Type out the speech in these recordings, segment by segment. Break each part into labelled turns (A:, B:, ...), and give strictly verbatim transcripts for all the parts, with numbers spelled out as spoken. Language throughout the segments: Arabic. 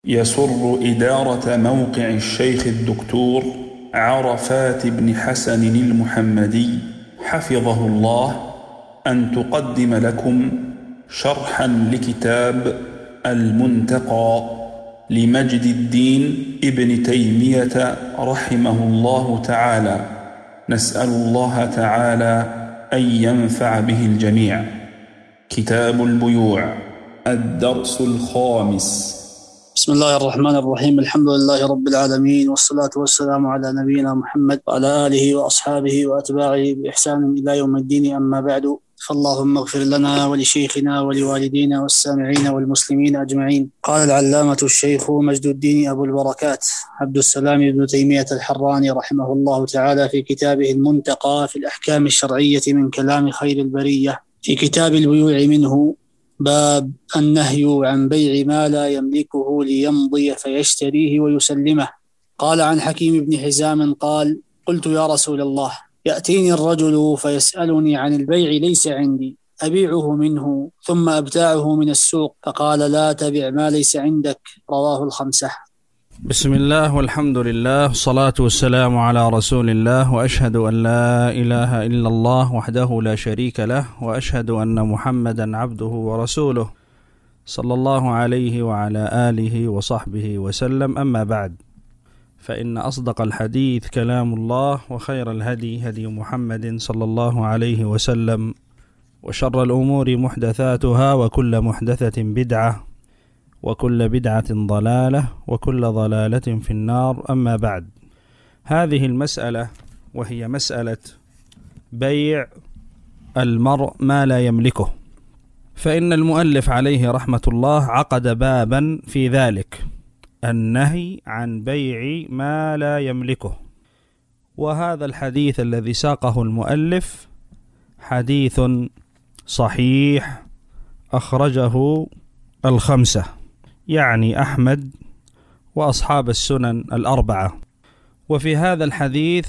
A: يسر إدارة موقع الشيخ الدكتور عرفات بن حسن المحمدي حفظه الله أن تقدم لكم شرحا لكتاب المنتقى لمجد الدين ابن تيمية رحمه الله تعالى. نسأل الله تعالى أن ينفع به الجميع. كتاب البيوع، الدرس الخامس.
B: بسم الله الرحمن الرحيم. الحمد لله رب العالمين، والصلاة والسلام على نبينا محمد وعلى آله وأصحابه وأتباعه بإحسان إلى يوم الدين. أما بعد، فاللهم اغفر لنا ولشيخنا ولوالدينا والسامعين والمسلمين أجمعين. قال العلامة الشيخ مجد الدين أبو البركات عبد السلام بن تيمية الحراني رحمه الله تعالى في كتابه المنتقى في الأحكام الشرعية من كلام خير البرية، في كتاب البيوع منه باب النهي عن بيع ما لا يملكه ليمضي فيشتريه ويسلمه. قال عن حكيم بن حزام قال: قلت يا رسول الله، يأتيني الرجل فيسألني عن البيع ليس عندي، أبيعه منه ثم أبتاعه من السوق؟ فقال: لا تبع ما ليس عندك. رواه الخمسة.
C: بسم الله والحمد لله والصلاة والسلام على رسول الله، وأشهد أن لا إله إلا الله وحده لا شريك له، وأشهد أن محمدا عبده ورسوله صلى الله عليه وعلى آله وصحبه وسلم. أما بعد، فإن أصدق الحديث كلام الله، وخير الهدي هدي محمد صلى الله عليه وسلم، وشر الأمور محدثاتها، وكل محدثة بدعة، وكل بدعة ضلالة، وكل ضلالة في النار. أما بعد، هذه المسألة وهي مسألة بيع المرء ما لا يملكه، فإن المؤلف عليه رحمة الله عقد بابا في ذلك، النهي عن بيع ما لا يملكه. وهذا الحديث الذي ساقه المؤلف حديث صحيح أخرجه الخمسة، يعني أحمد وأصحاب السنن الأربعة. وفي هذا الحديث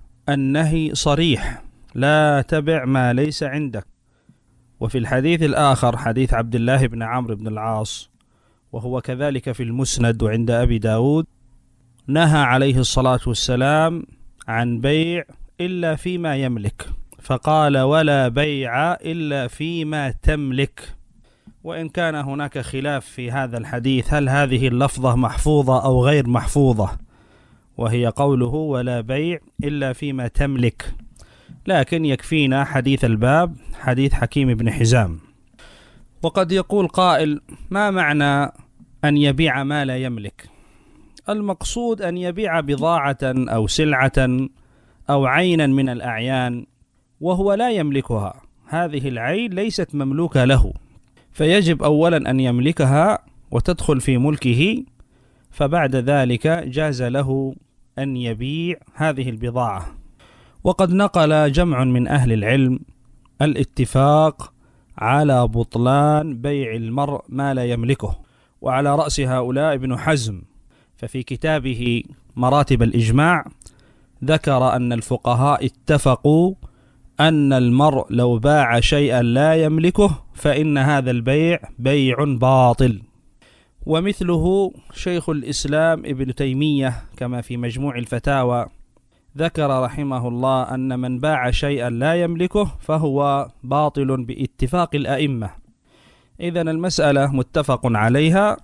C: النهي صريح: لا تبع ما ليس عندك. وفي الحديث الآخر حديث عبد الله بن عمرو بن العاص، وهو كذلك في المسند وعند أبي داود، نهى عليه الصلاة والسلام عن بيع إلا فيما يملك، فقال: ولا بيع إلا فيما تملك. وإن كان هناك خلاف في هذا الحديث، هل هذه اللفظة محفوظة أو غير محفوظة، وهي قوله: ولا بيع إلا فيما تملك. لكن يكفينا حديث الباب، حديث حكيم بن حزام. وقد يقول قائل: ما معنى أن يبيع ما لا يملك؟ المقصود أن يبيع بضاعة أو سلعة أو عينا من الأعيان وهو لا يملكها، هذه العين ليست مملوكة له، فيجب أولا أن يملكها وتدخل في ملكه، فبعد ذلك جاز له أن يبيع هذه البضاعة. وقد نقل جمع من أهل العلم الاتفاق على بطلان بيع المرء ما لا يملكه، وعلى رأس هؤلاء ابن حزم، ففي كتابه مراتب الإجماع ذكر أن الفقهاء اتفقوا أن المرء لو باع شيئا لا يملكه فإن هذا البيع بيع باطل. ومثله شيخ الإسلام ابن تيمية كما في مجموع الفتاوى ذكر رحمه الله أن من باع شيئا لا يملكه فهو باطل باتفاق الأئمة. إذن المسألة متفق عليها،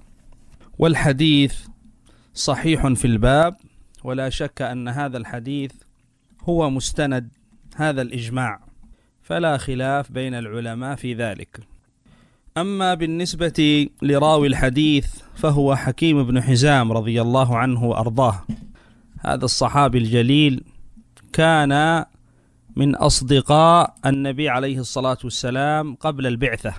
C: والحديث صحيح في الباب، ولا شك أن هذا الحديث هو مستند هذا الإجماع، فلا خلاف بين العلماء في ذلك. أما بالنسبة لراوي الحديث فهو حكيم بن حزام رضي الله عنه وأرضاه. هذا الصحابي الجليل كان من أصدقاء النبي عليه الصلاة والسلام قبل البعثة،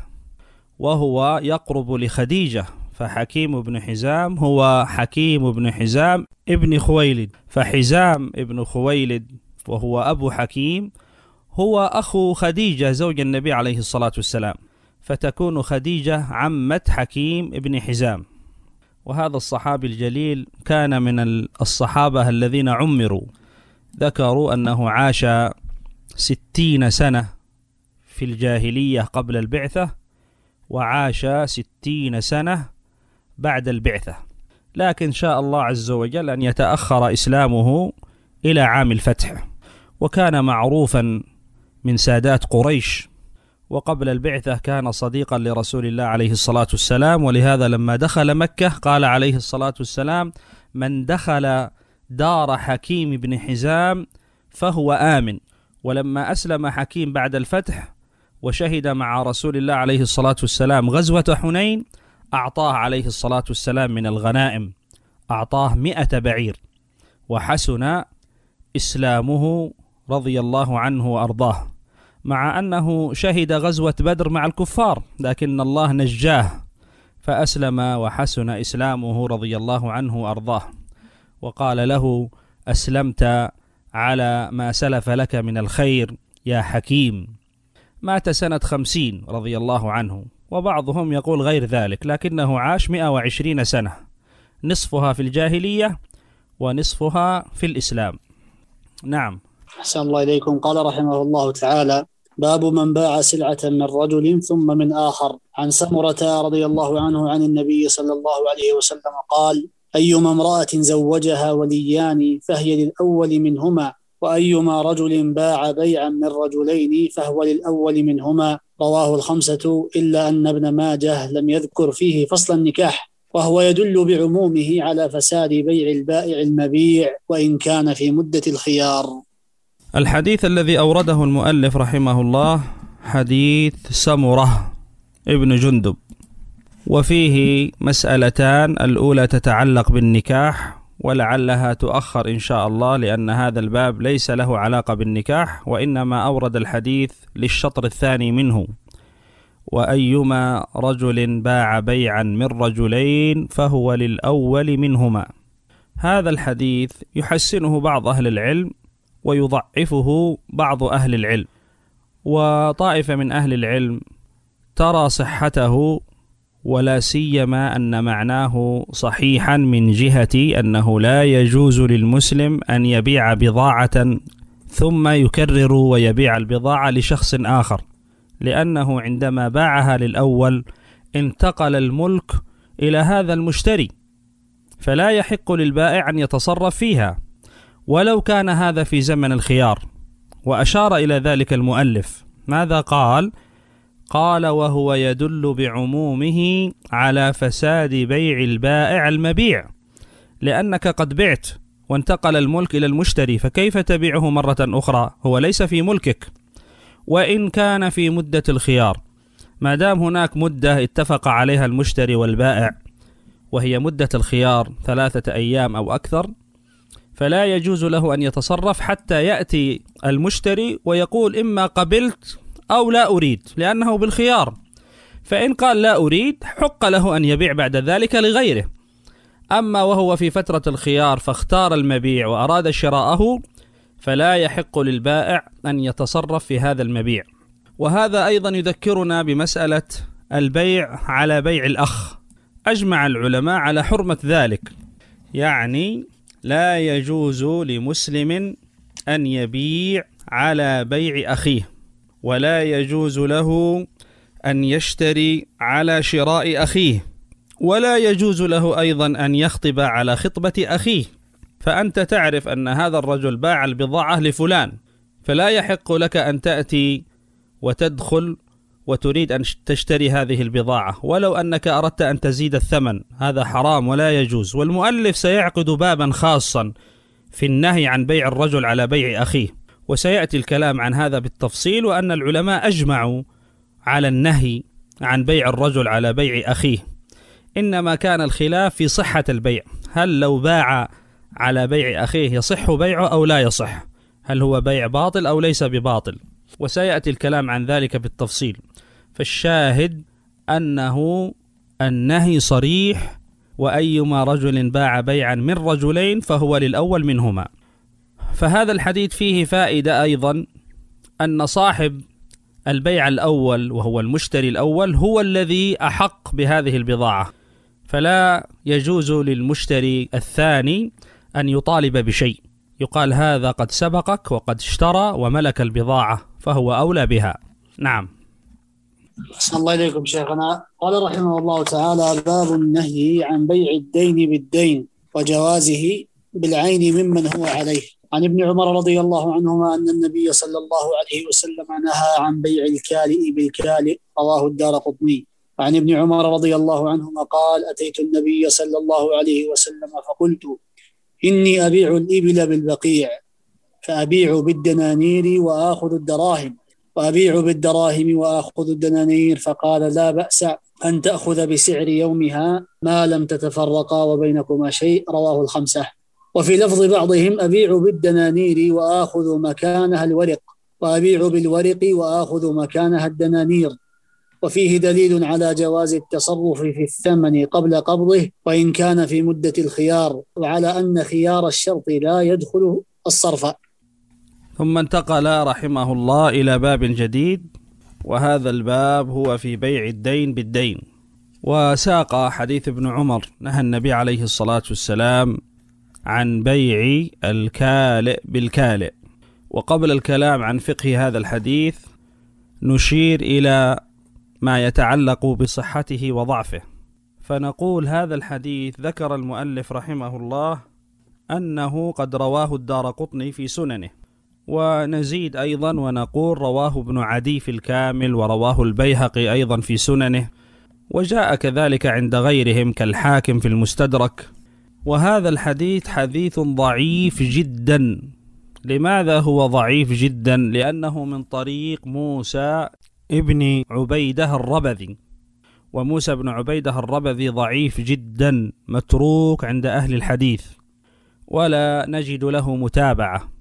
C: وهو يقرب لخديجة، فحكيم بن حزام هو حكيم بن حزام ابن خويلد، فحزام ابن خويلد وهو أبو حكيم هو أخو خديجة زوج النبي عليه الصلاة والسلام، فتكون خديجة عمة حكيم ابن حزام. وهذا الصحابي الجليل كان من الصحابة الذين عمروا، ذكروا أنه عاش ستين سنة في الجاهلية قبل البعثة، وعاش ستين سنة بعد البعثة، لكن شاء الله عز وجل أن يتأخر إسلامه إلى عام الفتح، وكان معروفا من سادات قريش، وقبل البعثة كان صديقا لرسول الله عليه الصلاة والسلام، ولهذا لما دخل مكة قال عليه الصلاة والسلام: من دخل دار حكيم بن حزام فهو آمن. ولما أسلم حكيم بعد الفتح وشهد مع رسول الله عليه الصلاة والسلام غزوة حنين، أعطاه عليه الصلاة والسلام من الغنائم، أعطاه مئة بعير، وحسن إسلامه رضي الله عنه وأرضاه، مع أنه شهد غزوة بدر مع الكفار، لكن الله نجاه فأسلم وحسن إسلامه رضي الله عنه وأرضاه، وقال له: أسلمت على ما سلف لك من الخير يا حكيم. مات سنة خمسين رضي الله عنه، وبعضهم يقول غير ذلك، لكنه عاش مئة وعشرين سنة، نصفها في الجاهلية ونصفها في الإسلام. نعم.
B: أحسن الله إليكم. قال رحمه الله تعالى: باب من باع سلعة من رجل ثم من آخر. عن سمرة رضي الله عنه عن النبي صلى الله عليه وسلم قال: أيما امرأة زوجها وليان فهي للأول منهما، وأيما رجل باع بيعا من رجلين فهو للأول منهما. رواه الخمسة إلا أن ابن ماجه لم يذكر فيه فصل النكاح، وهو يدل بعمومه على فساد بيع البائع المبيع وإن كان في مدة الخيار.
C: الحديث الذي أورده المؤلف رحمه الله حديث سمرة ابن جندب، وفيه مسألتان، الأولى تتعلق بالنكاح ولعلها تؤخر إن شاء الله، لأن هذا الباب ليس له علاقة بالنكاح، وإنما أورد الحديث للشطر الثاني منه: وأيما رجل باع بيعا من رجلين فهو للأول منهما. هذا الحديث يحسنه بعض أهل العلم ويضعفه بعض أهل العلم، وطائفة من أهل العلم ترى صحته، ولا سيما أن معناه صحيحا من جهة أنه لا يجوز للمسلم أن يبيع بضاعة ثم يكرر ويبيع البضاعة لشخص آخر، لأنه عندما باعها للأول انتقل الملك إلى هذا المشتري، فلا يحق للبائع أن يتصرف فيها ولو كان هذا في زمن الخيار. وأشار إلى ذلك المؤلف، ماذا قال؟ قال: وهو يدل بعمومه على فساد بيع البائع المبيع، لأنك قد بعت وانتقل الملك إلى المشتري، فكيف تبيعه مرة أخرى؟ هو ليس في ملكك وإن كان في مدة الخيار، ما دام هناك مدة اتفق عليها المشتري والبائع وهي مدة الخيار ثلاثة أيام أو أكثر، فلا يجوز له أن يتصرف حتى يأتي المشتري ويقول إما قبلت أو لا أريد، لأنه بالخيار. فإن قال لا أريد حق له أن يبيع بعد ذلك لغيره. أما وهو في فترة الخيار فاختار المبيع وأراد شراءه، فلا يحق للبائع أن يتصرف في هذا المبيع. وهذا أيضا يذكرنا بمسألة البيع على بيع الأخ. أجمع العلماء على حرمة ذلك، يعني لا يجوز لمسلم أن يبيع على بيع أخيه، ولا يجوز له أن يشتري على شراء أخيه، ولا يجوز له أيضا أن يخطب على خطبة أخيه. فأنت تعرف أن هذا الرجل باع البضاعة لفلان، فلا يحق لك أن تأتي وتدخل وتريد أن تشتري هذه البضاعة ولو أنك أردت أن تزيد الثمن، هذا حرام ولا يجوز. والمؤلف سيعقد بابا خاصا في النهي عن بيع الرجل على بيع أخيه، وسيأتي الكلام عن هذا بالتفصيل، وأن العلماء أجمعوا على النهي عن بيع الرجل على بيع أخيه، إنما كان الخلاف في صحة البيع، هل لو باع على بيع أخيه يصح بيعه أو لا يصح، هل هو بيع باطل أو ليس بباطل، وسيأتي الكلام عن ذلك بالتفصيل. فالشاهد أنه النهي صريح: وأيما رجل باع بيعا من رجلين فهو للأول منهما. فهذا الحديث فيه فائدة أيضا، أن صاحب البيع الأول وهو المشتري الأول هو الذي أحق بهذه البضاعة، فلا يجوز للمشتري الثاني أن يطالب بشيء، يقال هذا قد سبقك وقد اشترى وملك البضاعة فهو أولى بها. نعم.
B: أحسن الله إليكم شيخنا. قال رحمه الله تعالى: باب النهي عن بيع الدين بالدين وجوازه بالعين ممن هو عليه. عن ابن عمر رضي الله عنهما أن النبي صلى الله عليه وسلم نهى عن بيع الكالئ بالكالئ، رواه الدارقطني. عن ابن عمر رضي الله عنهما قال: أتيت النبي صلى الله عليه وسلم فقلت: إني أبيع الإبل بالبقيع، فأبيع بالدنانير وآخذ الدراهم، وأبيع بالدراهم وآخذ الدنانير، فقال: لا بأس أن تأخذ بسعر يومها ما لم تتفرقا وبينكما شيء، رواه الخمسة. وفي لفظ بعضهم: أبيع بالدنانير وآخذ مكانها الورق، وأبيع بالورق وآخذ مكانها الدنانير. وفيه دليل على جواز التصرف في الثمن قبل قبضه وإن كان في مدة الخيار، وعلى أن خيار الشرط لا يدخل الصرف.
C: ثم انتقل رحمه الله إلى باب جديد، وهذا الباب هو في بيع الدين بالدين. وساق حديث ابن عمر نهى النبي عليه الصلاة والسلام عن بيع الكالئ بالكالئ. وقبل الكلام عن فقه هذا الحديث نشير إلى ما يتعلق بصحته وضعفه. فنقول هذا الحديث ذكر المؤلف رحمه الله أنه قد رواه الدارقطني في سننه، ونزيد أيضا ونقول رواه ابن عدي في الكامل، ورواه البيهقي أيضا في سننه، وجاء كذلك عند غيرهم كالحاكم في المستدرك. وهذا الحديث حديث ضعيف جدا. لماذا هو ضعيف جدا؟ لأنه من طريق موسى ابن عبيدة الربذي، وموسى بن عبيدة الربذي ضعيف جدا، متروك عند أهل الحديث، ولا نجد له متابعة.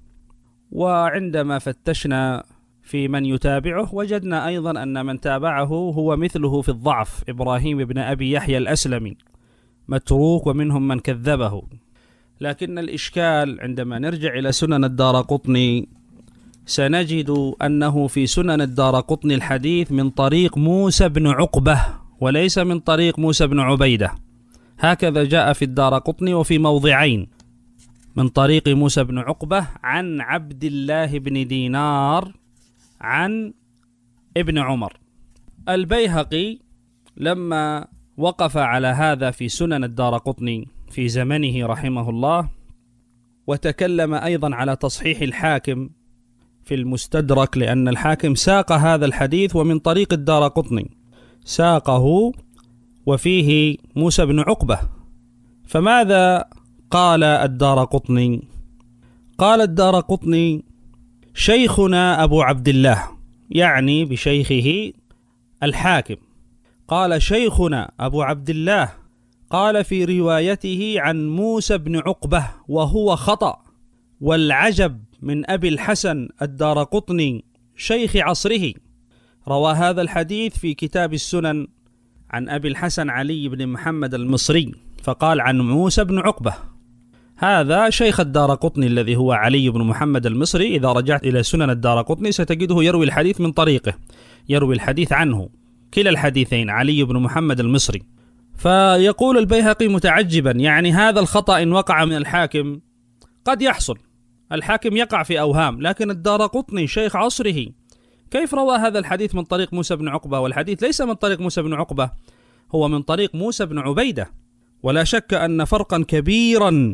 C: وعندما فتشنا في من يتابعه وجدنا أيضا أن من تابعه هو مثله في الضعف، إبراهيم بن أبي يحيى الأسلمي متروك، ومنهم من كذبه. لكن الإشكال عندما نرجع إلى سنن الدارقطني سنجد أنه في سنن الدارقطني الحديث من طريق موسى بن عقبة وليس من طريق موسى بن عبيدة، هكذا جاء في الدارقطني وفي موضعين، من طريق موسى بن عقبة عن عبد الله بن دينار عن ابن عمر. البيهقي لما وقف على هذا في سنن الدارقطني في زمنه رحمه الله، وتكلم أيضا على تصحيح الحاكم في المستدرك، لأن الحاكم ساق هذا الحديث ومن طريق الدارقطني ساقه وفيه موسى بن عقبة. فماذا قال الدارقطني؟ قال الدارقطني: شيخنا أبو عبد الله، يعني بشيخه الحاكم، قال: شيخنا أبو عبد الله قال في روايته عن موسى بن عقبة وهو خطأ. والعجب من أبي الحسن الدارقطني شيخ عصره، روى هذا الحديث في كتاب السنن عن أبي الحسن علي بن محمد المصري، فقال عن موسى بن عقبة. هذا شيخ الدارقطني الذي هو علي بن محمد المصري، إذا رجعت إلى سنن الدارقطني ستجده يروي الحديث من طريقه، يروي الحديث عنه، كلا الحديثين علي بن محمد المصري. فيقول البيهقي متعجبا، يعني هذا الخطأ إن وقع من الحاكم قد يحصل، الحاكم يقع في أوهام، لكن الدارقطني شيخ عصره كيف روى هذا الحديث من طريق موسى بن عقبة؟ والحديث ليس من طريق موسى بن عقبة، هو من طريق موسى بن عبيدة. ولا شك أن فرقا كبيرا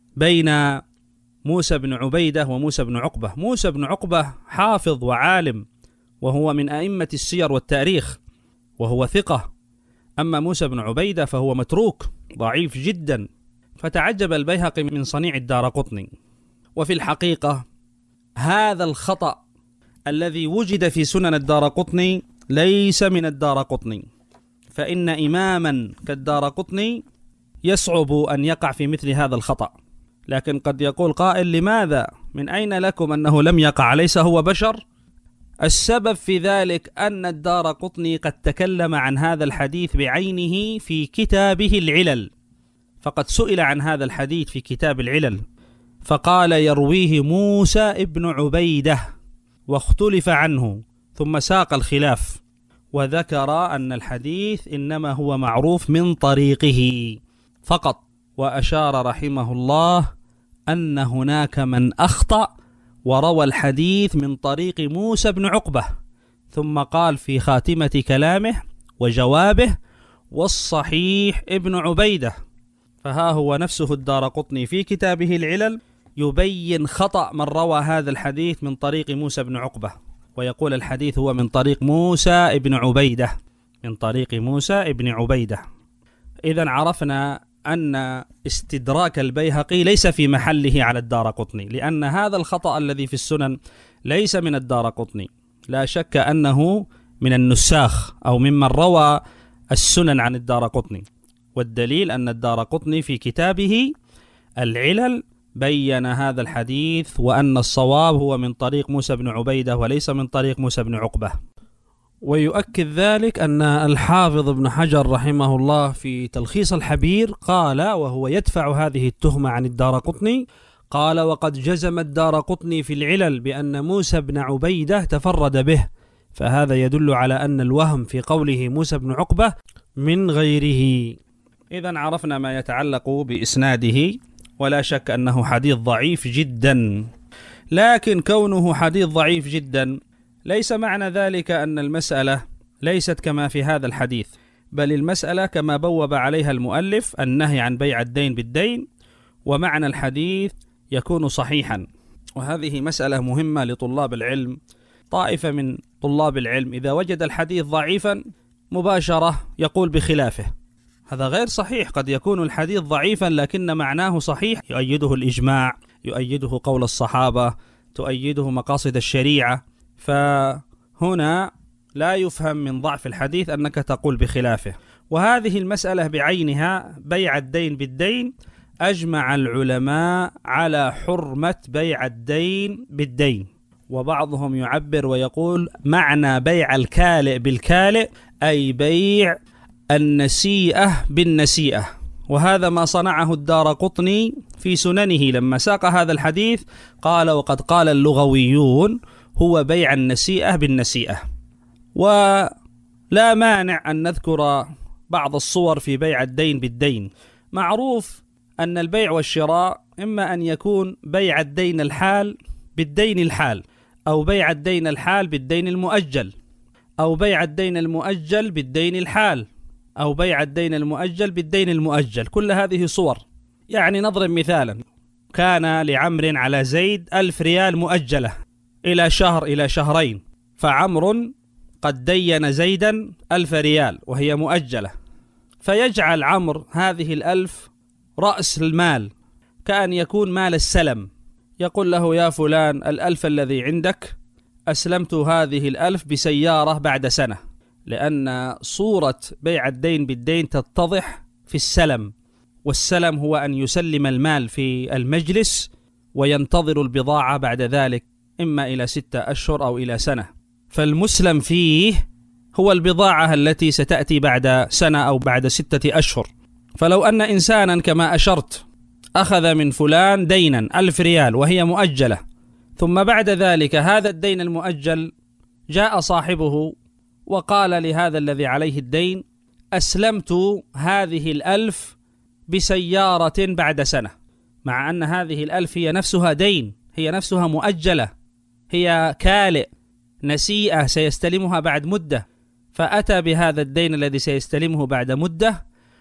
C: بين موسى بن عبيدة وموسى بن عقبة. موسى بن عقبة حافظ وعالم، وهو من أئمة السير والتاريخ، وهو ثقة. أما موسى بن عبيدة فهو متروك ضعيف جدا. فتعجب البيهقي من صنيع الدارقطني. وفي الحقيقة هذا الخطأ الذي وجد في سنن الدارقطني ليس من الدارقطني، فإن إماما كالدارقطني يصعب أن يقع في مثل هذا الخطأ. لكن قد يقول قائل: لماذا؟ من أين لكم أنه لم يقع؟ ليس هو بشر؟ السبب في ذلك أن الدارقطني قد تكلم عن هذا الحديث بعينه في كتابه العلل، فقد سئل عن هذا الحديث في كتاب العلل فقال: يرويه موسى ابن عبيدة، واختلف عنه، ثم ساق الخلاف وذكر أن الحديث إنما هو معروف من طريقه فقط. وأشار رحمه الله أن هناك من أخطأ وروى الحديث من طريق موسى بن عقبة، ثم قال في خاتمة كلامه وجوابه: والصحيح ابن عبيدة. فها هو نفسه الدارقطني في كتابه العلل يبين خطأ من روى هذا الحديث من طريق موسى بن عقبة، ويقول الحديث هو من طريق موسى ابن عبيدة، من طريق موسى ابن عبيدة. إذن عرفنا أن استدراك البيهقي ليس في محله على الدارقطني، لأن هذا الخطأ الذي في السنن ليس من الدارقطني، لا شك أنه من النساخ أو ممن روى السنن عن الدارقطني، والدليل أن الدارقطني في كتابه العلل بين هذا الحديث، وأن الصواب هو من طريق موسى بن عبيدة وليس من طريق موسى بن عقبة. ويؤكد ذلك أن الحافظ ابن حجر رحمه الله في تلخيص الحبير قال، وهو يدفع هذه التهمة عن الدارقطني، قال: وقد جزم الدارقطني في العلل بأن موسى بن عبيدة تفرد به، فهذا يدل على أن الوهم في قوله موسى بن عقبة من غيره. إذن عرفنا ما يتعلق بإسناده، ولا شك أنه حديث ضعيف جدا. لكن كونه حديث ضعيف جدا ليس معنى ذلك أن المسألة ليست كما في هذا الحديث، بل المسألة كما بوب عليها المؤلف النهي عن بيع الدين بالدين، ومعنى الحديث يكون صحيحا. وهذه مسألة مهمة لطلاب العلم. طائفة من طلاب العلم إذا وجد الحديث ضعيفا مباشرة يقول بخلافه، هذا غير صحيح. قد يكون الحديث ضعيفا لكن معناه صحيح، يؤيده الإجماع، يؤيده قول الصحابة، تؤيده مقاصد الشريعة. فهنا لا يفهم من ضعف الحديث أنك تقول بخلافه. وهذه المسألة بعينها بيع الدين بالدين أجمع العلماء على حرمة بيع الدين بالدين، وبعضهم يعبر ويقول معنى بيع الكالئ بالكالئ أي بيع النسيئة بالنسيئة. وهذا ما صنعه الدارقطني في سننه لما ساق هذا الحديث، قال: وقد قال اللغويون هو بيع النسيئة بالنسيئة. ولا مانع أن نذكر بعض الصور في بيع الدين بالدين. معروف أن البيع والشراء إما أن يكون بيع الدين الحال بالدين الحال، أو بيع الدين الحال بالدين المؤجل، أو بيع الدين المؤجل بالدين الحال، أو بيع الدين المؤجل بالدين المؤجل. كل هذه صور. يعني نضرب مثالا: كان لعمر على زيد ألف ريال مؤجلة إلى شهر إلى شهرين، فعمر قد دين زيدا ألف ريال وهي مؤجلة، فيجعل عمر هذه الألف رأس المال، كأن يكون مال السلم. يقول له: يا فلان، الألف الذي عندك أسلمت هذه الألف بسيارة بعد سنة، لأن صورة بيع الدين بالدين تتضح في السلم، والسلم هو أن يسلم المال في المجلس وينتظر البضاعة بعد ذلك إما إلى ستة أشهر أو إلى سنة. فالمسلم فيه هو البضاعة التي ستأتي بعد سنة أو بعد ستة أشهر. فلو أن إنسانا كما أشرت أخذ من فلان دينا ألف ريال وهي مؤجلة، ثم بعد ذلك هذا الدين المؤجل جاء صاحبه وقال لهذا الذي عليه الدين: أسلمت هذه الألف بسيارة بعد سنة، مع أن هذه الألف هي نفسها دين، هي نفسها مؤجلة، هي كالئ نسيئة سيستلمها بعد مدة. فأتى بهذا الدين الذي سيستلمه بعد مدة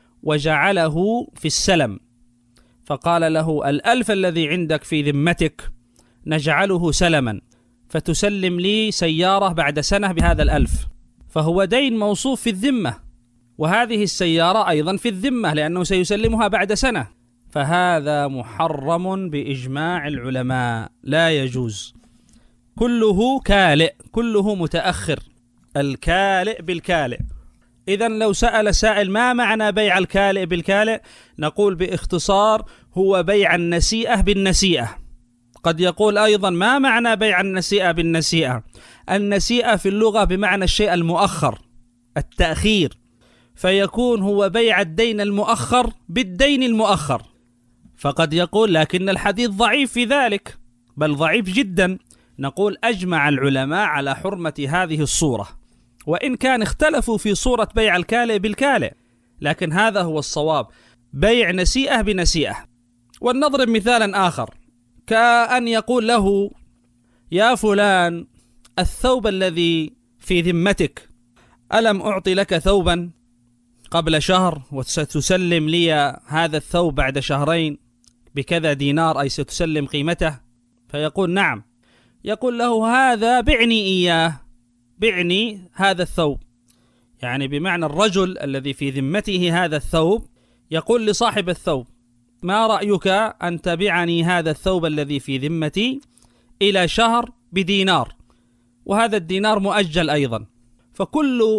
C: وجعله في السلم، فقال له: الألف الذي عندك في ذمتك نجعله سلما، فتسلم لي سيارة بعد سنة بهذا الألف. فهو دين موصوف في الذمة، وهذه السيارة أيضا في الذمة لأنه سيسلمها بعد سنة. فهذا محرم بإجماع العلماء، لا يجوز. كله كالئ، كله متأخر، الكالئ بالكالئ. إذن لو سأل سائل: ما معنى بيع الكالئ بالكالئ؟ نقول باختصار: هو بيع النسيئة بالنسيئة. قد يقول أيضا: ما معنى بيع النسيئة بالنسيئة؟ النسيئة في اللغة بمعنى الشيء المؤخر، التأخير، فيكون هو بيع الدين المؤخر بالدين المؤخر. فقد يقول: لكن الحديث ضعيف في ذلك، بل ضعيف جدا. نقول: أجمع العلماء على حرمة هذه الصورة، وإن كان اختلفوا في صورة بيع الكالئ بالكالئ، لكن هذا هو الصواب، بيع نسيئة بنسيئة. ولنضرب مثالا آخر، كأن يقول له: يا فلان، الثوب الذي في ذمتك، ألم أعطي لك ثوبا قبل شهر وستسلم لي هذا الثوب بعد شهرين بكذا دينار، أي ستسلم قيمته؟ فيقول نعم. يقول له هذا بعني إياه، بعني هذا الثوب، يعني بمعنى الرجل الذي في ذمته هذا الثوب يقول لصاحب الثوب ما رأيك أن تبعني هذا الثوب الذي في ذمتي إلى شهر بدينار، وهذا الدينار مؤجل أيضا، فكل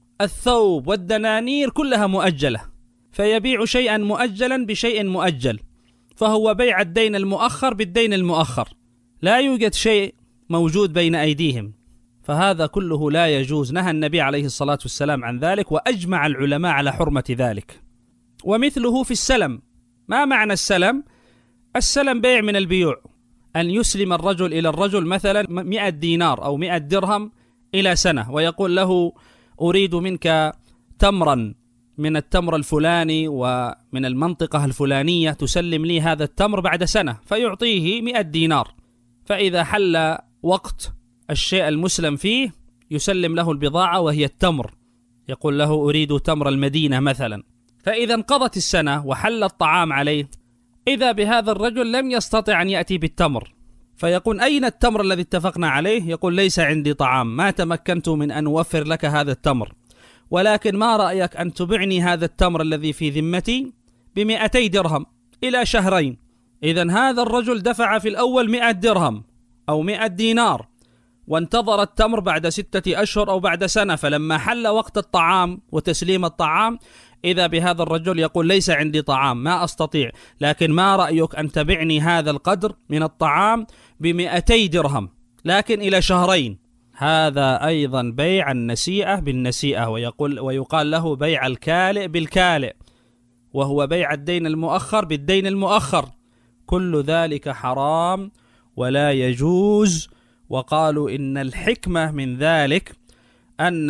C: الثوب والدنانير كلها مؤجلة، فيبيع شيئا مؤجلا بشيء مؤجل، فهو بيع الدين المؤخر بالدين المؤخر، لا يوجد شيء موجود بين أيديهم، فهذا كله لا يجوز. نهى النبي عليه الصلاة والسلام عن ذلك، وأجمع العلماء على حرمة ذلك. ومثله في السلم. ما معنى السلم؟ السلم بيع من البيوع، أن يسلم الرجل إلى الرجل مثلا مئة دينار أو مئة درهم إلى سنة، ويقول له أريد منك تمرا من التمر الفلاني ومن المنطقة الفلانية، تسلم لي هذا التمر بعد سنة، فيعطيه مئة دينار، فإذا حل وقت الشيء المسلم فيه يسلم له البضاعة وهي التمر، يقول له أريد تمر المدينة مثلا، فإذا انقضت السنة وحل الطعام عليه، إذا بهذا الرجل لم يستطع أن يأتي بالتمر، فيقول أين التمر الذي اتفقنا عليه؟ يقول ليس عندي طعام، ما تمكنت من أن أوفر لك هذا التمر، ولكن ما رأيك أن تبعني هذا التمر الذي في ذمتي بمئتي درهم إلى شهرين؟ إذن هذا الرجل دفع في الأول مئة درهم أو مئة دينار، وانتظر التمر بعد ستة أشهر أو بعد سنة، فلما حل وقت الطعام وتسليم الطعام إذا بهذا الرجل يقول ليس عندي طعام، ما أستطيع، لكن ما رأيك أن تبعني هذا القدر من الطعام بمئتي درهم لكن إلى شهرين؟ هذا أيضا بيع النسيئة بالنسيئة، ويقول ويقال له بيع الكالئ بالكالئ، وهو بيع الدين المؤخر بالدين المؤخر، كل ذلك حرام ولا يجوز. وقالوا إن الحكمة من ذلك أن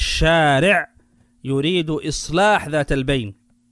C: الشارع يريد إصلاح ذات البين،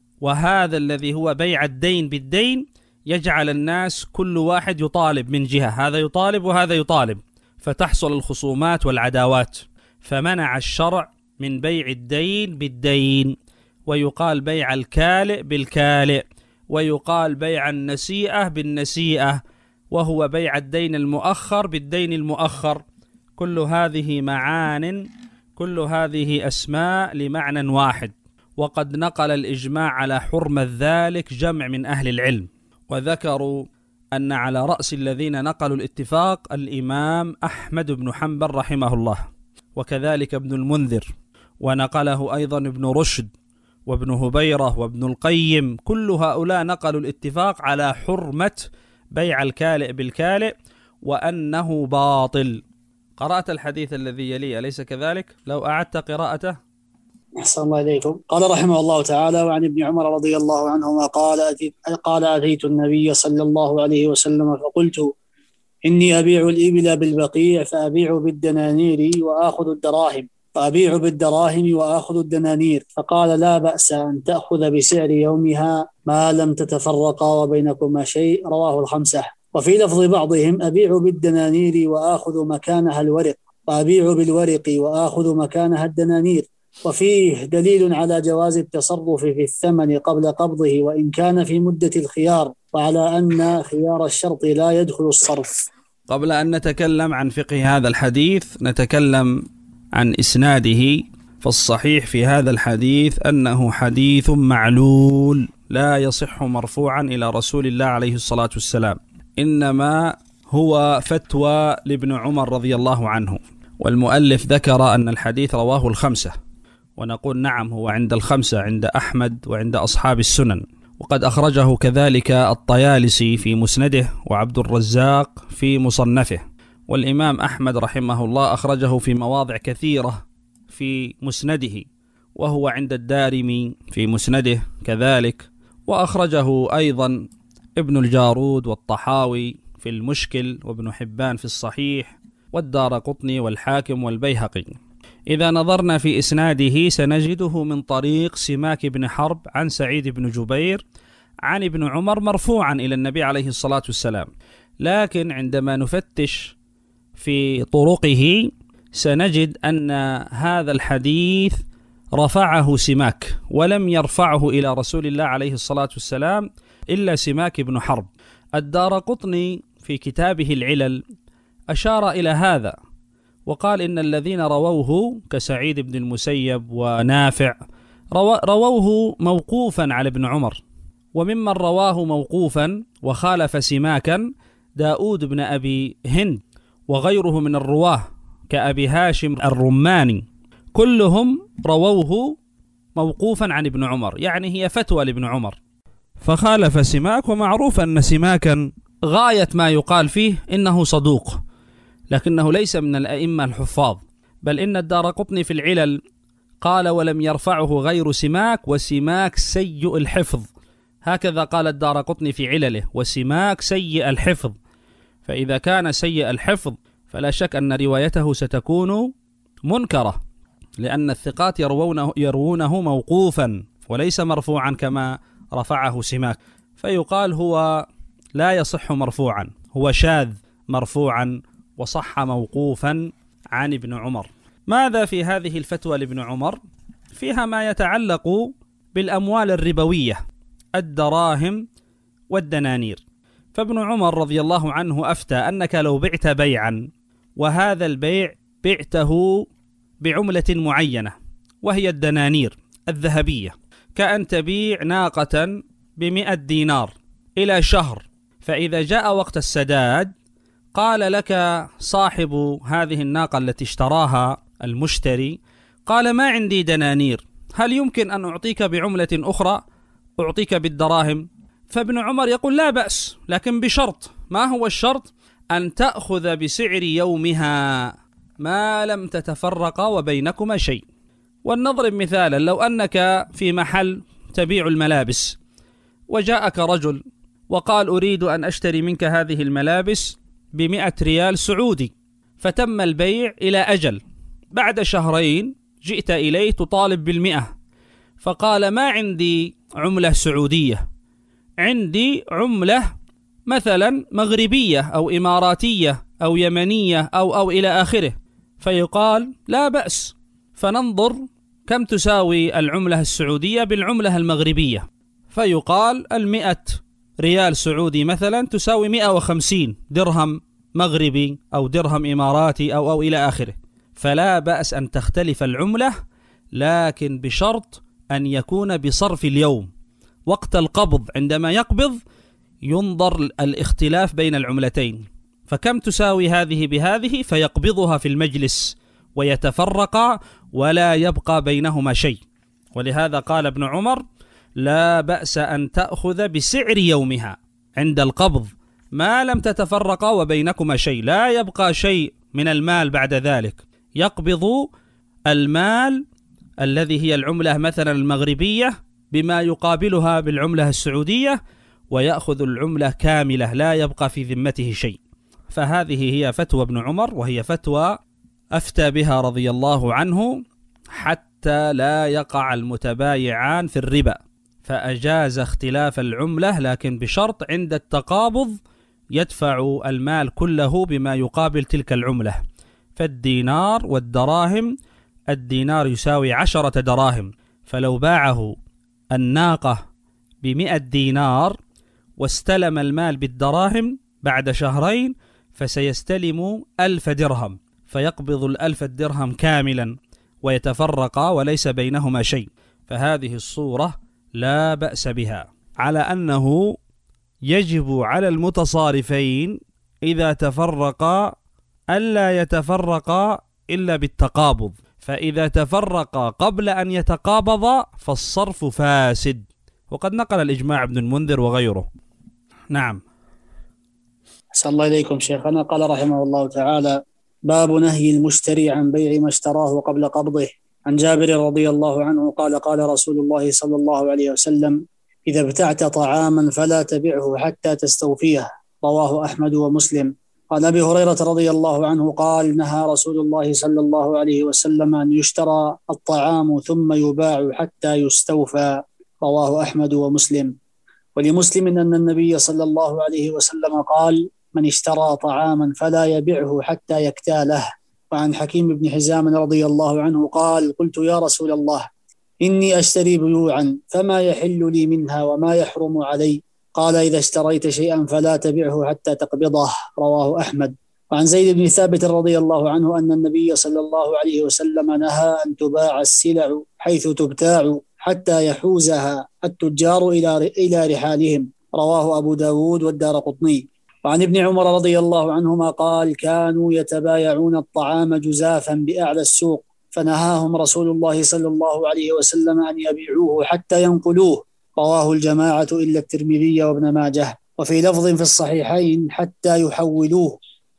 C: وهذا الذي هو بيع الدين بالدين يجعل الناس كل واحد يطالب من جهة، هذا يطالب وهذا يطالب، فتحصل الخصومات والعداوات، فمنع الشرع من بيع الدين بالدين، ويقال بيع الكالئ بالكالئ، ويقال بيع النسيئة بالنسيئة، وهو بيع الدين المؤخر بالدين المؤخر. كل هذه معان، كل هذه أسماء لمعنى واحد، وقد نقل الإجماع على حرمة ذلك جمع من أهل العلم، وذكروا أن على رأس الذين نقلوا الاتفاق الإمام أحمد بن حنبل رحمه الله، وكذلك ابن المنذر، ونقله أيضا ابن رشد وابن هبيرة وابن القيم، كل هؤلاء نقلوا الاتفاق على حرمة بيع الكالئ بالكالئ وأنه باطل. قرأت الحديث الذي يلي أليس كذلك؟ لو أعدت قراءته.
B: أحسن الله إليكم. قال رحمه الله تعالى: وعن ابن عمر رضي الله عنهما قال أتيت, قال أتيت النبي صلى الله عليه وسلم فقلت إني أبيع الإبل بالبقيع فأبيع بالدنانير وآخذ الدراهم فأبيع بالدراهم وآخذ الدنانير، فقال: لا بأس أن تأخذ بسعر يومها ما لم تتفرقا وبينكما شيء. رواه الخمسة. وفي لفظ بعضهم: أبيع بالدنانير وآخذ مكانها الورق، وأبيع بالورق وآخذ مكانها الدنانير. وفيه دليل على جواز التصرف في الثمن قبل قبضه وإن كان في مدة الخيار، وعلى أن خيار الشرط لا يدخل الصرف.
C: قبل أن نتكلم عن فقه هذا الحديث نتكلم عن إسناده. فالصحيح في هذا الحديث أنه حديث معلول لا يصح مرفوعا إلى رسول الله عليه الصلاة والسلام، إنما هو فتوى لابن عمر رضي الله عنه. والمؤلف ذكر أن الحديث رواه الخمسة، ونقول نعم هو عند الخمسة، عند أحمد وعند أصحاب السنن، وقد أخرجه كذلك الطيالسي في مسنده وعبد الرزاق في مصنفه، والإمام أحمد رحمه الله أخرجه في مواضع كثيرة في مسنده، وهو عند الدارمي في مسنده كذلك، وأخرجه أيضا ابن الجارود والطحاوي في المشكل، وابن حبان في الصحيح، والدارقطني والحاكم والبيهقي. إذا نظرنا في إسناده سنجده من طريق سماك بن حرب عن سعيد بن جبير عن ابن عمر مرفوعا إلى النبي عليه الصلاة والسلام، لكن عندما نفتش في طرقه سنجد أن هذا الحديث رفعه سماك، ولم يرفعه إلى رسول الله عليه الصلاة والسلام إلا سماك بن حرب. الدارقطني في كتابه العلل أشار إلى هذا وقال إن الذين رووه كسعيد بن المسيب ونافع رووه موقوفا على ابن عمر، وممن رواه موقوفا وخالف سماكا داود بن أبي هند وغيره من الرواه كأبي هاشم الرماني، كلهم رووه موقوفا عن ابن عمر، يعني هي فتوى لابن عمر. فخالف سماك، ومعروف أن سماكا غاية ما يقال فيه إنه صدوق، لكنه ليس من الأئمة الحفاظ، بل إن الدارقطني في العلل قال ولم يرفعه غير سماك، وسماك سيء الحفظ، هكذا قال الدارقطني في علله، وسماك سيء الحفظ. فإذا كان سيء الحفظ فلا شك أن روايته ستكون منكرة، لأن الثقات يروونه, يروونه موقوفا وليس مرفوعا كما رفعه سماك، فيقال هو لا يصح مرفوعا، هو شاذ مرفوعا وصح موقوفا عن ابن عمر. ماذا في هذه الفتوى لابن عمر؟ فيها ما يتعلق بالأموال الربوية، الدراهم والدنانير. فابن عمر رضي الله عنه أفتى أنك لو بعت بيعا وهذا البيع بعته بعملة معينة وهي الدنانير الذهبية، كأن تبيع ناقة بمئة دينار إلى شهر، فإذا جاء وقت السداد قال لك صاحب هذه الناقة التي اشتراها المشتري، قال ما عندي دنانير، هل يمكن أن أعطيك بعملة أخرى؟ أعطيك بالدراهم؟ فابن عمر يقول لا بأس، لكن بشرط. ما هو الشرط؟ أن تأخذ بسعر يومها ما لم تتفرق وبينكما شيء. ولنضرب مثالا، لو أنك في محل تبيع الملابس وجاءك رجل وقال أريد أن أشتري منك هذه الملابس بمئة ريال سعودي، فتم البيع إلى أجل، بعد شهرين جئت إليه تطالب بالمئة، فقال ما عندي عملة سعودية، عندي عملة مثلا مغربية أو إماراتية أو يمنية أو أو إلى آخره، فيقال لا بأس، فننظر كم تساوي العملة السعودية بالعملة المغربية، فيقال المئة ريال سعودي مثلا تساوي مئة وخمسين درهم مغربي أو درهم إماراتي أو أو إلى آخره، فلا بأس أن تختلف العملة، لكن بشرط أن يكون بصرف اليوم. وقت القبض عندما يقبض ينظر الاختلاف بين العملتين، فكم تساوي هذه بهذه، فيقبضها في المجلس ويتفرقا ولا يبقى بينهما شيء. ولهذا قال ابن عمر لا بأس أن تأخذ بسعر يومها عند القبض ما لم تتفرقا وبينكما شيء، لا يبقى شيء من المال بعد ذلك، يقبض المال الذي هي العملة مثلا المغربية بما يقابلها بالعملة السعودية، ويأخذ العملة كاملة لا يبقى في ذمته شيء. فهذه هي فتوى ابن عمر، وهي فتوى أفتى بها رضي الله عنه حتى لا يقع المتبايعان في الربا، فأجاز اختلاف العملة، لكن بشرط عند التقابض يدفع المال كله بما يقابل تلك العملة. فالدينار والدراهم، الدينار يساوي عشرة دراهم، فلو باعه الناقة بمئة دينار واستلم المال بالدراهم بعد شهرين فسيستلم ألف درهم، فيقبض الألف الدرهم كاملا ويتفرقا وليس بينهما شيء. فهذه الصورة لا بأس بها، على أنه يجب على المتصارفين إذا تفرقا ألا يتفرقا إلا بالتقابض، فإذا تفرقا قبل أن يتقابضا فالصرف فاسد، وقد نقل الإجماع ابن المنذر وغيره. نعم.
B: أحسن الله إليكم شيخنا. قال رحمه الله تعالى: باب نهي المشتري عن بيع ما اشتراه قبل قبضه. عن جابر رضي الله عنه قال: قال رسول الله صلى الله عليه وسلم: إذا ابتعت طعاما فلا تبعه حتى تستوفيه. رواه أحمد ومسلم. قال أبي هريرة رضي الله عنه قال: نهى رسول الله صلى الله عليه وسلم أن يشترى الطعام ثم يباع حتى يستوفى. رواه أحمد ومسلم. ولمسلم أن النبي صلى الله عليه وسلم قال: من اشترى طعاما فلا يبعه حتى يكتاله. وعن حكيم بن حزام رضي الله عنه قال: قلت يا رسول الله إني أشتري بيوعا فما يحل لي منها وما يحرم علي؟ قال: إذا اشتريت شيئا فلا تبعه حتى تقبضه. رواه أحمد. وعن زيد بن ثابت رضي الله عنه أن النبي صلى الله عليه وسلم نهى أن تباع السلع حيث تبتاع حتى يحوزها التجار إلى رحالهم. رواه أبو داود والدارقطني. وعن ابن عمر رضي الله عنهما قال: كانوا يتبايعون الطعام جزافا بأعلى السوق، فنهاهم رسول الله صلى الله عليه وسلم أن يبيعوه حتى ينقلوه. رواه الجماعة إلا الترمذي وابن ماجه. وفي لفظ في الصحيحين: حتى يحولوه.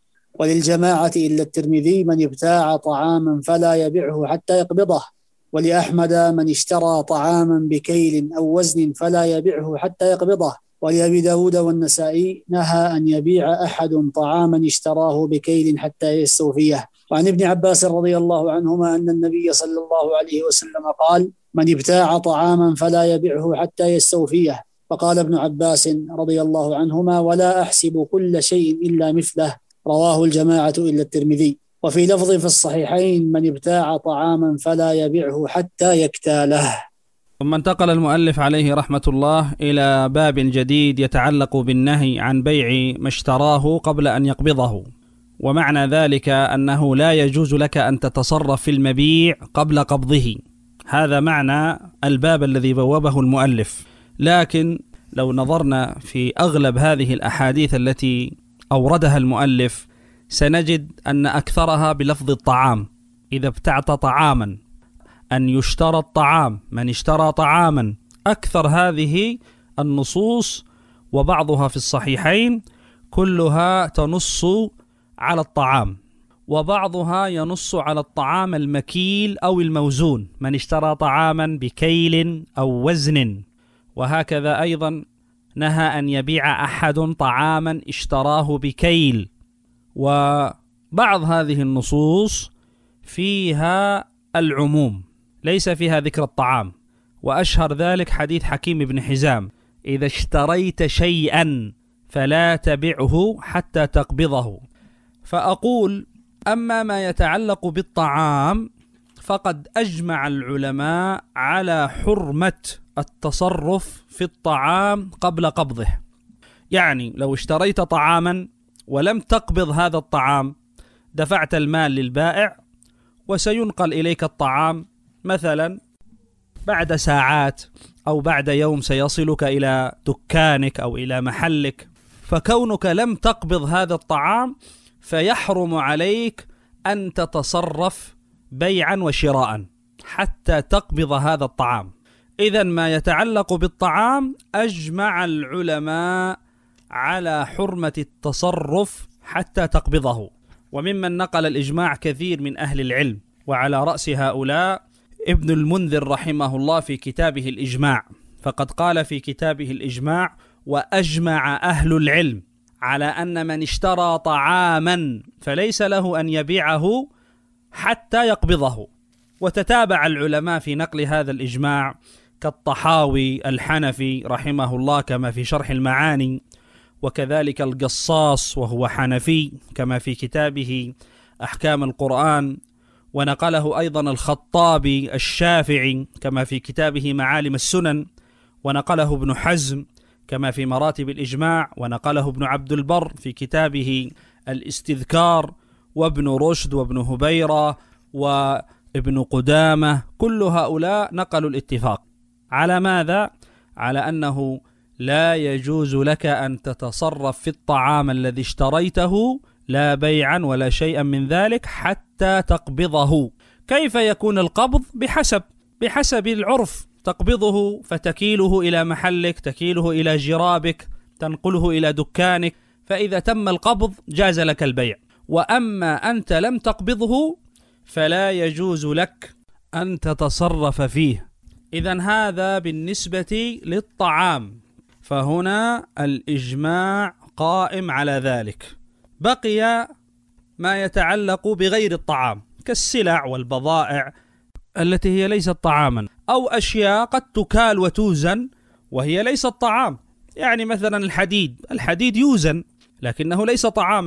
B: وللجماعة إلا الترمذي: من ابتاع طعاما فلا يبيعه حتى يقبضه. ولأحمد: من اشترى طعاما بكيل أو وزن فلا يبيعه حتى يقبضه. ولأبي داود والنسائي: نهى أن يبيع أحد طعاما اشتراه بكيل حتى يستوفيه. وعن ابن عباس رضي الله عنهما أن النبي صلى الله عليه وسلم قال: من ابتاع طعاما فلا يبيعه حتى يستوفيه. فقال ابن عباس رضي الله عنهما: ولا أحسب كل شيء إلا مثله. رواه الجماعة إلا الترمذي. وفي لفظ في الصحيحين: من ابتاع طعاما فلا يبيعه حتى يكتاله.
C: ثم انتقل المؤلف عليه رحمة الله إلى باب جديد يتعلق بالنهي عن بيع ما اشتراه قبل أن يقبضه. ومعنى ذلك أنه لا يجوز لك أن تتصرف في المبيع قبل قبضه. هذا معنى الباب الذي بوابه المؤلف. لكن لو نظرنا في أغلب هذه الأحاديث التي أوردها المؤلف سنجد أن أكثرها بلفظ الطعام. إذا ابتعت طعاما، أن يشترى الطعام، من اشترى طعاما، أكثر هذه النصوص وبعضها في الصحيحين كلها تنص على الطعام، وبعضها ينص على الطعام المكيل أو الموزون، من اشترى طعاما بكيل أو وزن. وهكذا أيضا نهى أن يبيع أحد طعاما اشتراه بكيل. وبعض هذه النصوص فيها العموم، ليس فيها ذكر الطعام. وأشهر ذلك حديث حكيم بن حزام: إذا اشتريت شيئا فلا تبعه حتى تقبضه. فأقول: أما ما يتعلق بالطعام فقد أجمع العلماء على حرمة التصرف في الطعام قبل قبضه. يعني لو اشتريت طعاما ولم تقبض هذا الطعام، دفعت المال للبائع وسينقل إليك الطعام مثلا بعد ساعات أو بعد يوم، سيصلك إلى دكانك أو إلى محلك. فكونك لم تقبض هذا الطعام فيحرم عليك أن تتصرف بيعا وشراء حتى تقبض هذا الطعام. إذن ما يتعلق بالطعام أجمع العلماء على حرمة التصرف حتى تقبضه. وممن نقل الإجماع كثير من أهل العلم، وعلى رأس هؤلاء ابن المنذر رحمه الله في كتابه الإجماع، فقد قال في كتابه الإجماع: وأجمع أهل العلم على أن من اشترى طعاما فليس له أن يبيعه حتى يقبضه. وتتابع العلماء في نقل هذا الإجماع كالطحاوي الحنفي رحمه الله كما في شرح المعاني، وكذلك القصاص وهو حنفي كما في كتابه أحكام القرآن، ونقله أيضا الخطابي الشافعي كما في كتابه معالم السنن، ونقله ابن حزم كما في مراتب الإجماع، ونقله ابن عبد البر في كتابه الاستذكار، وابن رشد وابن هبيرة وابن قدامة. كل هؤلاء نقلوا الاتفاق على ماذا؟ على أنه لا يجوز لك أن تتصرف في الطعام الذي اشتريته لا بيعا ولا شيئا من ذلك حتى تقبضه. كيف يكون القبض؟ بحسب بحسب العرف، تقبضه فتكيله إلى محلك، تكيله إلى جرابك، تنقله إلى دكانك. فإذا تم القبض جاز لك البيع. وأما أنت لم تقبضه فلا يجوز لك أن تتصرف فيه. إذن هذا بالنسبة للطعام، فهنا الإجماع قائم على ذلك. بقي ما يتعلق بغير الطعام كالسلع والبضائع التي هي ليست طعاما، أو أشياء قد تكال وتوزن وهي ليست طعام. يعني مثلا الحديد، الحديد يوزن لكنه ليس طعاما،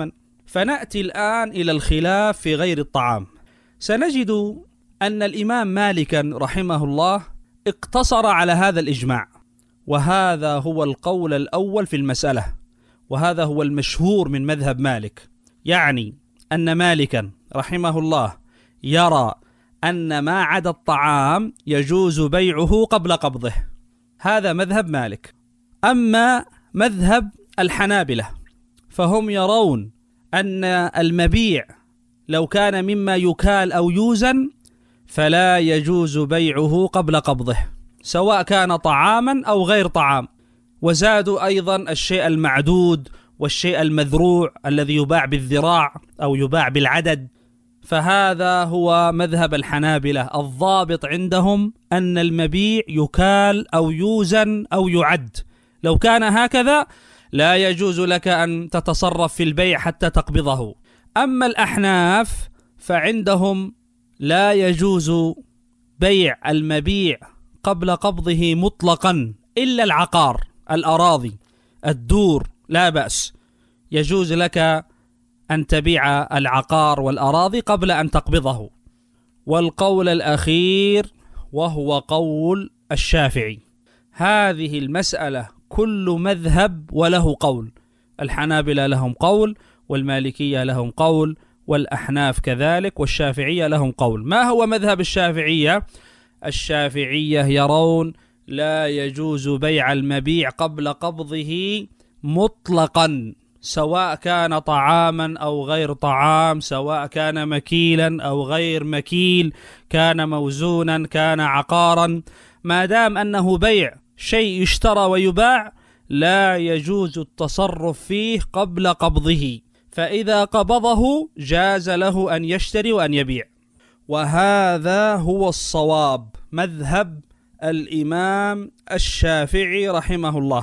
C: فنأتي الآن إلى الخلاف في غير الطعام. سنجد أن الإمام مالكا رحمه الله اقتصر على هذا الإجماع، وهذا هو القول الأول في المسألة، وهذا هو المشهور من مذهب مالك، يعني أن مالكا رحمه الله يرى أن ما عدا الطعام يجوز بيعه قبل قبضه، هذا مذهب مالك. أما مذهب الحنابلة فهم يرون أن المبيع لو كان مما يكال أو يوزن فلا يجوز بيعه قبل قبضه، سواء كان طعاما أو غير طعام. وزادوا أيضا الشيء المعدود والشيء المذروع الذي يباع بالذراع أو يباع بالعدد. فهذا هو مذهب الحنابلة، الضابط عندهم أن المبيع يكال أو يوزن أو يعد، لو كان هكذا لا يجوز لك أن تتصرف في البيع حتى تقبضه. أما الأحناف فعندهم لا يجوز بيع المبيع قبل قبضه مطلقا إلا العقار، الأراضي، الدور لا بأس، يجوز لك أن تبيع العقار والأراضي قبل أن تقبضه. والقول الأخير وهو قول الشافعي. هذه المسألة كل مذهب وله قول، الحنابلة لهم قول، والمالكية لهم قول، والأحناف كذلك، والشافعية لهم قول. ما هو مذهب الشافعية؟ الشافعية يرون لا يجوز بيع المبيع قبل قبضه مطلقا، سواء كان طعاما أو غير طعام، سواء كان مكيلا أو غير مكيل، كان موزونا كان عقارا، ما دام أنه بيع شيء يشترى ويباع لا يجوز التصرف فيه قبل قبضه، فإذا قبضه جاز له أن يشتري وأن يبيع. وهذا هو الصواب، مذهب الإمام الشافعي رحمه الله.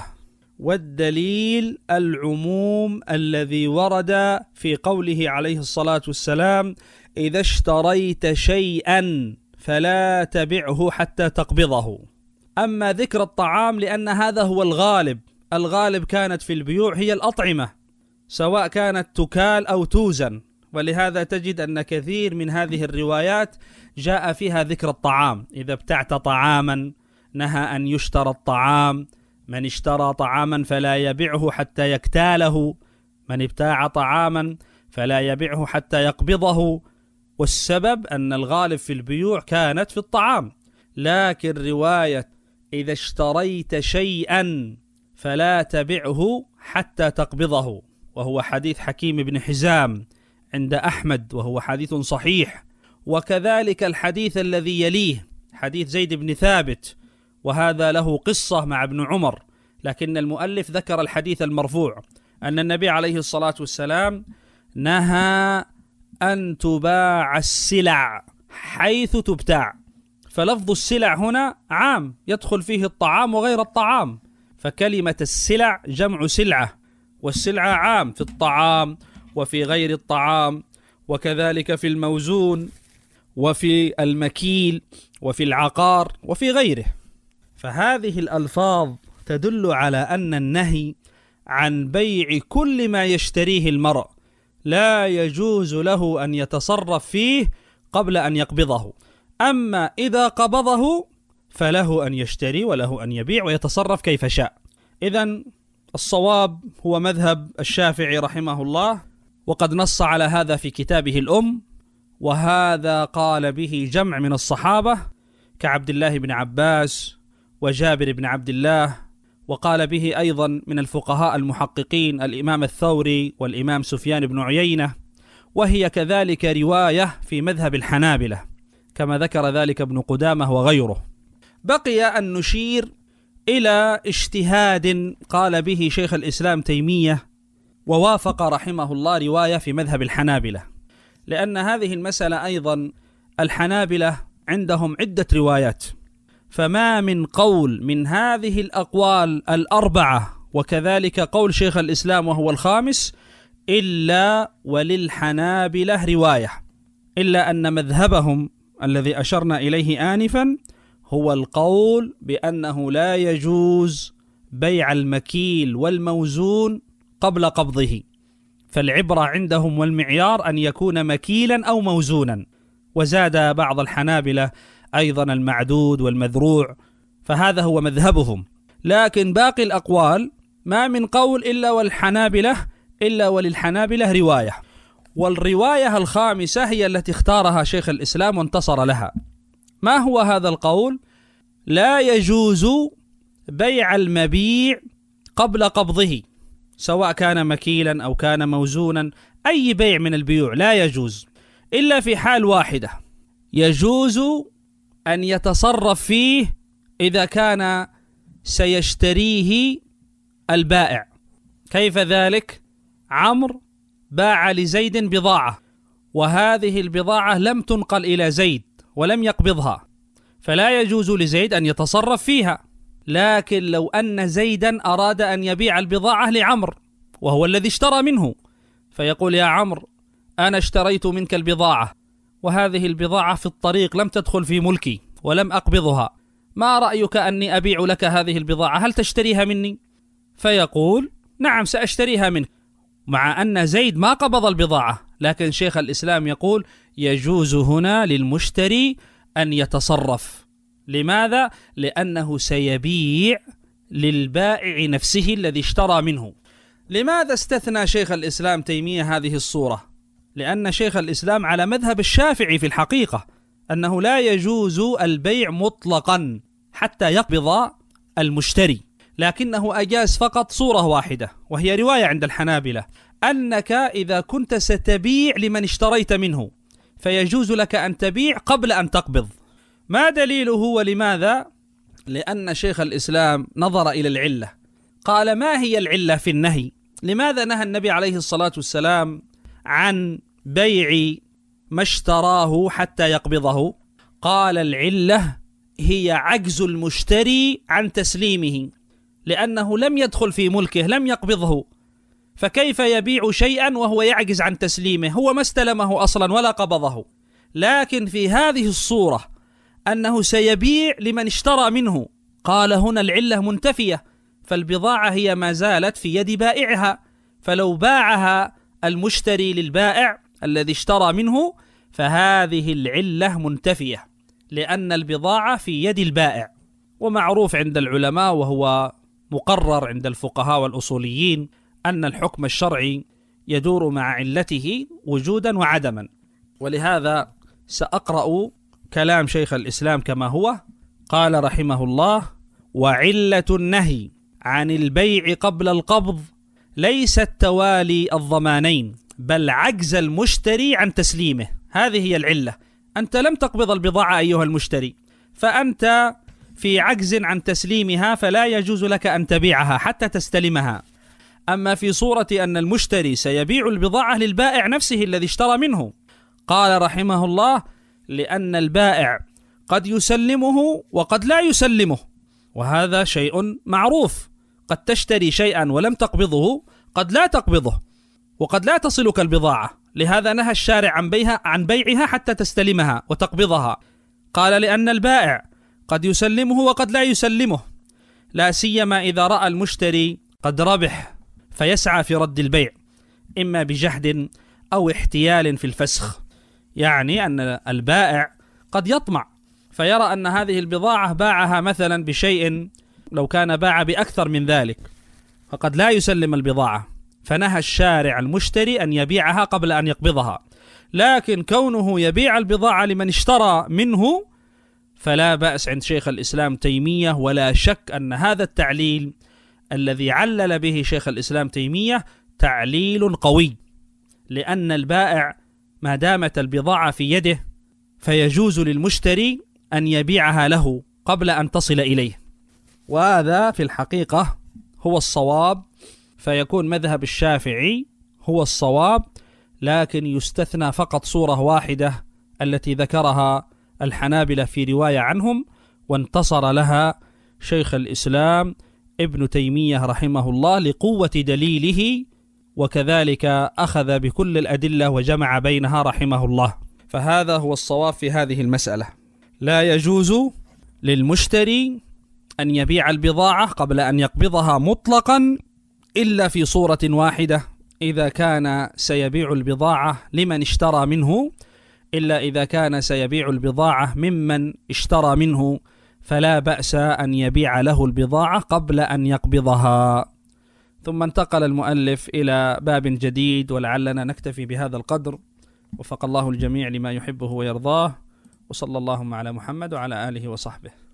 C: والدليل العموم الذي ورد في قوله عليه الصلاة والسلام: إذا اشتريت شيئا فلا تبعه حتى تقبضه. أما ذكر الطعام لأن هذا هو الغالب، الغالب كانت في البيوع هي الأطعمة، سواء كانت تكال أو توزن، ولهذا تجد أن كثير من هذه الروايات جاء فيها ذكر الطعام. إذا ابتعت طعاما نهى أن يشترى الطعام، من اشترى طعاما فلا يبيعه حتى يكتاله، من ابتاع طعاما فلا يبيعه حتى يقبضه. والسبب أن الغالب في البيوع كانت في الطعام. لكن رواية إذا اشتريت شيئا فلا تبعه حتى تقبضه، وهو حديث حكيم بن حزام عند أحمد، وهو حديث صحيح. وكذلك الحديث الذي يليه حديث زيد بن ثابت، وهذا له قصة مع ابن عمر، لكن المؤلف ذكر الحديث المرفوع أن النبي عليه الصلاة والسلام نهى أن تباع السلع حيث تبتاع، فلفظ السلع هنا عام يدخل فيه الطعام وغير الطعام، فكلمة السلع جمع سلعة، والسلعة عام في الطعام وفي غير الطعام، وكذلك في الموزون وفي المكيل وفي العقار وفي غيره. فهذه الألفاظ تدل على أن النهي عن بيع كل ما يشتريه المرء لا يجوز له أن يتصرف فيه قبل أن يقبضه، أما إذا قبضه فله أن يشتري وله أن يبيع ويتصرف كيف شاء. إذن الصواب هو مذهب الشافعي رحمه الله، وقد نص على هذا في كتابه الأم، وهذا قال به جمع من الصحابة كعبد الله بن عباس وجابر بن عبد الله، وقال به أيضا من الفقهاء المحققين الإمام الثوري والإمام سفيان بن عيينة، وهي كذلك رواية في مذهب الحنابلة كما ذكر ذلك ابن قدامة وغيره. بقي أن نشير إلى اجتهاد قال به شيخ الإسلام تيمية ووافق رحمه الله رواية في مذهب الحنابلة، لأن هذه المسألة أيضا الحنابلة عندهم عدة روايات، فما من قول من هذه الأقوال الأربعة وكذلك قول شيخ الإسلام وهو الخامس إلا وللحنابلة رواية، إلا أن مذهبهم الذي أشرنا إليه آنفا هو القول بأنه لا يجوز بيع المكيل والموزون قبل قبضه، فالعبرة عندهم والمعيار أن يكون مكيلا أو موزونا. وزاد بعض الحنابلة أيضا المعدود والمذروع، فهذا هو مذهبهم. لكن باقي الأقوال ما من قول إلا والحنابلة إلا وللحنابلة رواية، والرواية الخامسة هي التي اختارها شيخ الإسلام وانتصر لها. ما هو هذا القول؟ لا يجوز بيع المبيع قبل قبضه، سواء كان مكيلا أو كان موزونا، أي بيع من البيوع لا يجوز إلا في حال واحدة، يجوز أن يتصرف فيه إذا كان سيشتريه البائع. كيف ذلك؟ عمرو باع لزيد بضاعة، وهذه البضاعة لم تنقل إلى زيد ولم يقبضها، فلا يجوز لزيد أن يتصرف فيها. لكن لو أن زيدا أراد أن يبيع البضاعة لعمرو وهو الذي اشترى منه، فيقول: يا عمرو، أنا اشتريت منك البضاعة وهذه البضاعة في الطريق لم تدخل في ملكي ولم أقبضها، ما رأيك أني أبيع لك هذه البضاعة؟ هل تشتريها مني؟ فيقول: نعم سأشتريها منك، مع أن زيد ما قبض البضاعة. لكن شيخ الإسلام يقول يجوز هنا للمشتري أن يتصرف. لماذا؟ لأنه سيبيع للبائع نفسه الذي اشترى منه. لماذا استثنى شيخ الإسلام تيمية هذه الصورة؟ لأن شيخ الإسلام على مذهب الشافعي في الحقيقة أنه لا يجوز البيع مطلقا حتى يقبض المشتري، لكنه أجاز فقط صورة واحدة، وهي رواية عند الحنابلة، أنك إذا كنت ستبيع لمن اشتريت منه فيجوز لك أن تبيع قبل أن تقبض. ما دليله ولماذا؟ لأن شيخ الإسلام نظر إلى العلة، قال: ما هي العلة في النهي؟ لماذا نهى النبي عليه الصلاة والسلام عن بيع ما اشتراه حتى يقبضه؟ قال: العلة هي عجز المشتري عن تسليمه، لأنه لم يدخل في ملكه، لم يقبضه، فكيف يبيع شيئا وهو يعجز عن تسليمه؟ هو ما استلمه أصلا ولا قبضه. لكن في هذه الصورة أنه سيبيع لمن اشترى منه، قال هنا العلة منتفية، فالبضاعة هي ما زالت في يد بائعها، فلو باعها المشتري للبائع الذي اشترى منه فهذه العلة منتفية، لأن البضاعة في يد البائع. ومعروف عند العلماء وهو مقرر عند الفقهاء والأصوليين أن الحكم الشرعي يدور مع علته وجودا وعدما. ولهذا سأقرأ كلام شيخ الإسلام كما هو. قال رحمه الله: وعلة النهي عن البيع قبل القبض ليست توالي الضمانين، بل عجز المشتري عن تسليمه. هذه هي العلة، أنت لم تقبض البضاعة أيها المشتري، فأنت في عجز عن تسليمها، فلا يجوز لك أن تبيعها حتى تستلمها. أما في صورة أن المشتري سيبيع البضاعة للبائع نفسه الذي اشترى منه، قال رحمه الله: لأن البائع قد يسلمه وقد لا يسلمه، وهذا شيء معروف، قد تشتري شيئا ولم تقبضه، قد لا تقبضه، وقد لا تصلك البضاعة. لهذا نهى الشارع عن بيعها عن بيعها حتى تستلمها وتقبضها. قال: لأن البائع قد يسلمه وقد لا يسلمه، لا سيما إذا رأى المشتري قد ربح فيسعى في رد البيع، إما بجحد أو احتيال في الفسخ. يعني أن البائع قد يطمع فيرى أن هذه البضاعة باعها مثلا بشيء، لو كان باع بأكثر من ذلك فقد لا يسلم البضاعة، فنهى الشارع المشتري أن يبيعها قبل أن يقبضها. لكن كونه يبيع البضاعة لمن اشترى منه فلا بأس عند شيخ الإسلام تيمية، ولا شك أن هذا التعليل الذي علل به شيخ الإسلام تيمية تعليل قوي، لأن البائع ما دامت البضاعة في يده فيجوز للمشتري أن يبيعها له قبل أن تصل إليه، وهذا في الحقيقة هو الصواب، فيكون مذهب الشافعي هو الصواب. لكن يستثنى فقط صورة واحدة التي ذكرها الحنابلة في رواية عنهم، وانتصر لها شيخ الإسلام ابن تيمية رحمه الله لقوة دليله، وكذلك أخذ بكل الأدلة وجمع بينها رحمه الله. فهذا هو الصواب في هذه المسألة، لا يجوز للمشتري أن يبيع البضاعة قبل أن يقبضها مطلقا إلا في صورة واحدة، إذا كان سيبيع البضاعة لمن اشترى منه، إلا إذا كان سيبيع البضاعة ممن اشترى منه، فلا بأس أن يبيع له البضاعة قبل أن يقبضها. ثم انتقل المؤلف إلى باب جديد، ولعلنا نكتفي بهذا القدر. وفق الله الجميع لما يحبه ويرضاه، وصلى اللهم على محمد وعلى آله وصحبه.